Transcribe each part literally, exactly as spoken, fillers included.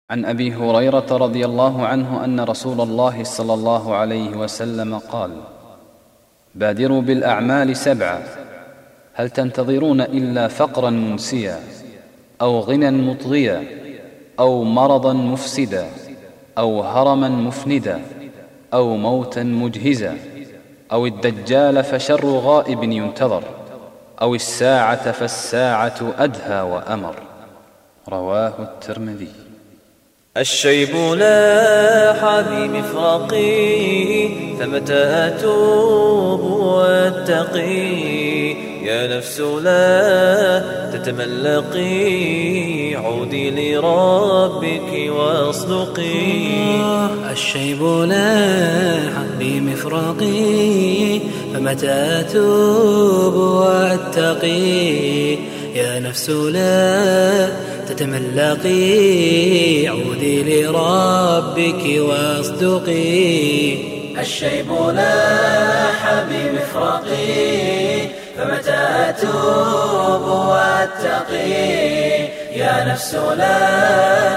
عن أبي هريرة رضي الله عنه أن رسول الله صلى الله عليه وسلم قال: بادروا بالأعمال سبعا، هل تنتظرون إلا فقرا منسيا أو غنى مطغيا أو مرضا مفسدا أو هرما مفندا أو موتا مجهزا أو الدجال فشر غائب ينتظر أو الساعة فالساعة أدهى وأمر. رواه الترمذي. الشيب لاح بمفرقي فمتى أتوب واتقي، يا نفس لا تتملقي عودي لربك واصدقي. الشيب لاح بمفرقي فمتى أتوب واتقي، يا نفس لا تتملقي عودي لربك واصدقي. الشيب لاح بمفرقي فمتى أتوب واتقي، يا نفس لا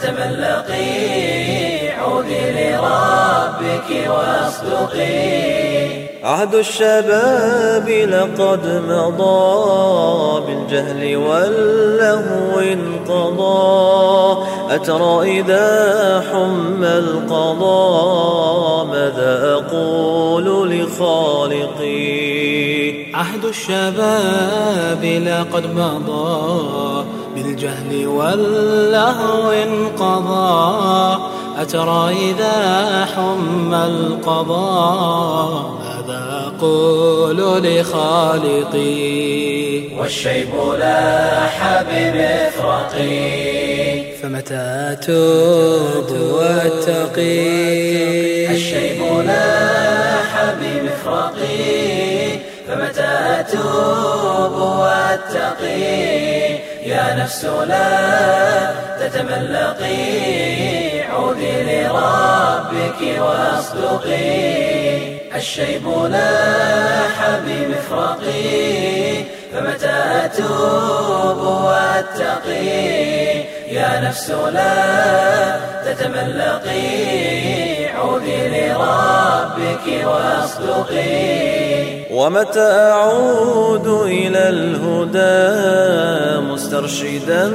تتملقي عودي لربك واصدقي. عهد الشباب لقد مضى بالجهل واللهو انقضى، أترى إذا حم القضاء ماذا أقول لخالقي. عهد الشباب لقد مضى بالجهل واللهو انقضى، أترى إذا حم القضاء ماذا أقول لخالقي. والشيب لاح بمفرقي فمتى أتوب واتقي. الشيب لاح بمفرقي فمتى أتوب واتقي، يا نفس لا تتملقي عودي لربك واصدقي. الشيب لاح بمفرقي فمتى أتوب واتقي، يا نفس لا تتملقي عودي لربك واصدقي. ومتى أعود إلى الهدى مسترشدا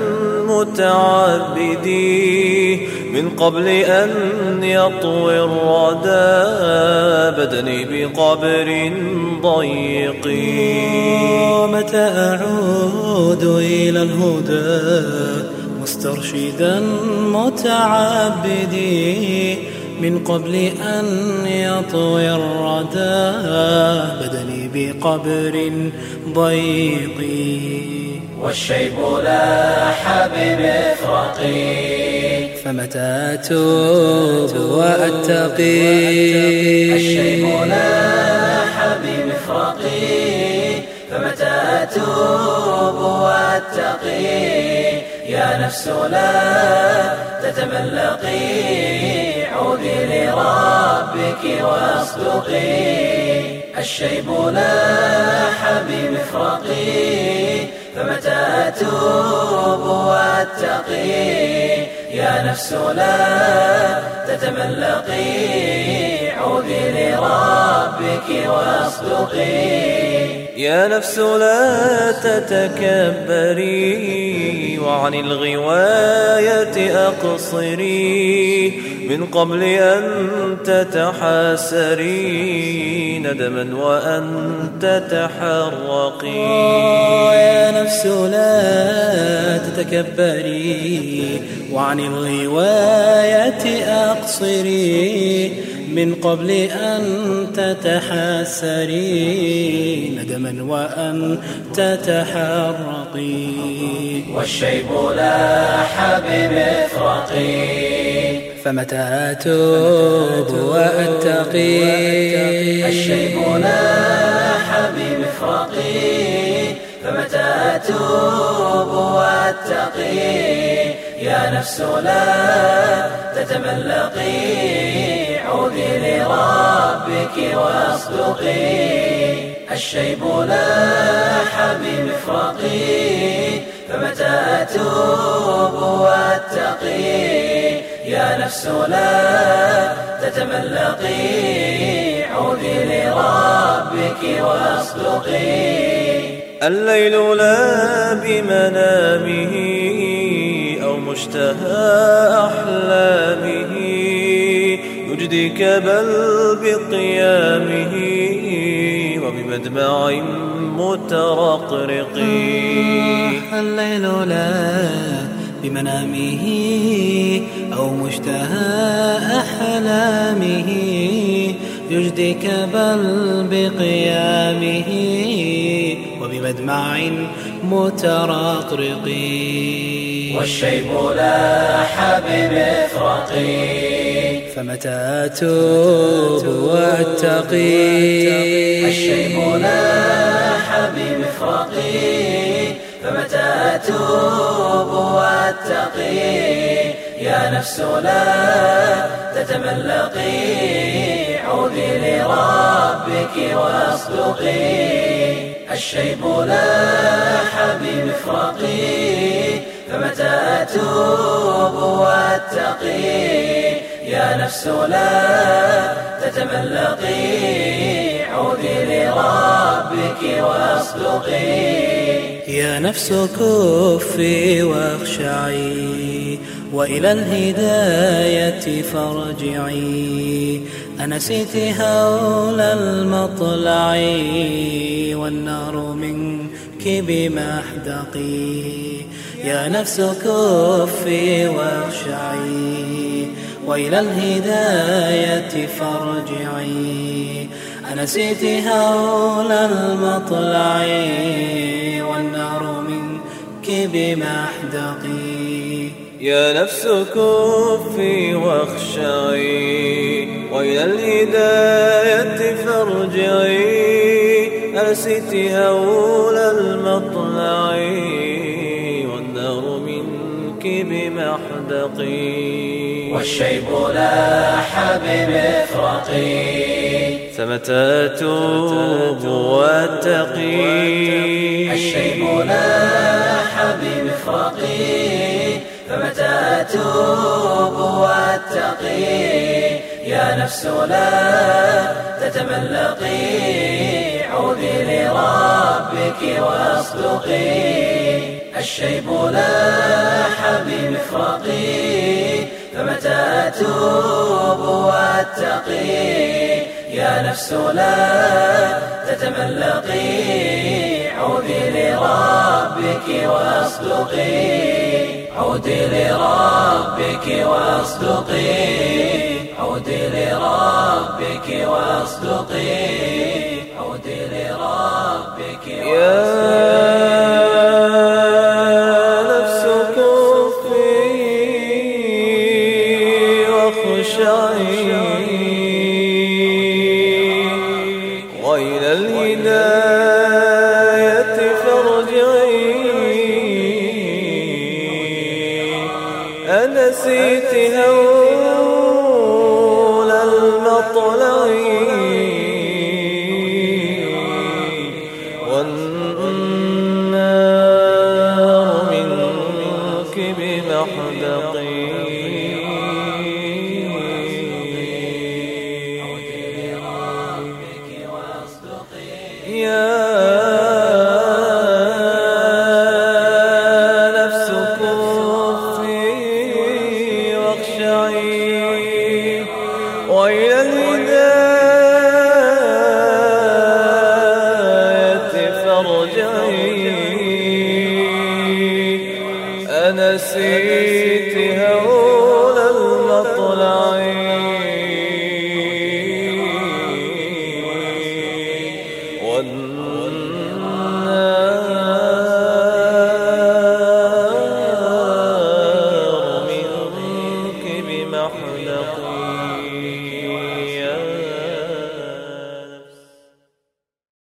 متعبدي، من قبل أن يطوي الردى بدني بقبر ضيق. ومتى أعود إلى الهدى مسترشدا متعبدي، من قبل أن يطوي الردى بدني بقبر ضيق. والشيب لاح بمفرقي فمتى أتوب وأتقي. الشيب لاح بمفرقي فمتى أتوب واتقي، يا نفس لا تتملقي عودي لربك واصدقي. الشيب لاح بمفرقي فمتى أتوب واتقي، يا نفس لا تتملقي عودي لربك واصدقي. يا نفس لا تتكبري وعن الغواية أقصري، من قبل أن تتحاسري ندما وأن تتحرقي. يا نفس لا تتكبري وعن الغواية أقصري، من قبل أن تتحاسري ندما وأن تتحرقي. والشيب لاح بمفرقي فمتى أتوب وأتقي. الشيب لاح بمفرقي فمتى أتوب واتقي، يا نفس لا تتملقي عودي لربك واصدقي. الشيب لاح بمفرقي فمتى أتوب واتقي، نفس لا تتملقي، عودي لربك واصدقي. الليل لا بمنامه أو مشتهى أحلامه يجديك بل بقيامه وبمدمع مترقرق. الليل لا بمنامه أو مشتهى أحلامه يجديك بل بقيامه وبمدمع مترقرق. والشيب لاح بمفرقي، فمتى أتوب وأتقي. الشيب لاح بمفرقي، فمتى أتوب وأتقي. يا نفس لا تتملقي، عودي لربك واصدقي. الشيب لاح بمفرقي، فمتى أتوب وأتقي. يا نفس لا تتملقي، عودي لربك واصدقي. يا نفس كفي واخشعي وإلى الهداية فارجعي. أنسيت هول المطلع والنار منك بمحدقي. يا نفس كفي واخشعي وإلى الهداية فارجعي. أنسيت هول المطلع والنار منك بمحدقي. يا نفس كفي واخشعي وإلى الهداية فارجعي. أنسيت هول المطلع والنار منك بمحدقي. والشيب لاح بمفرقي، فمتى أتوب وأتقي. الشيب لاح بمفرقي، فمتى أتوب وأتقي. يا نفس لا تتملقي، عودي لربك واصدقي. الشيب لاح بمفرقي، فمتى أتوب وأتقي. يا نفس لا تتملقي، عودي لربك واصدقي. عودي لربك واصدقي. عودي لربك واصدقي. عودي لربك واصدقي. وإلى الهداية فارجعي. أنسيت هول المطلع والنار منك بمحدقي. يا نفس كفي واخشعي وإلى الهداية فارجعي. أنسيت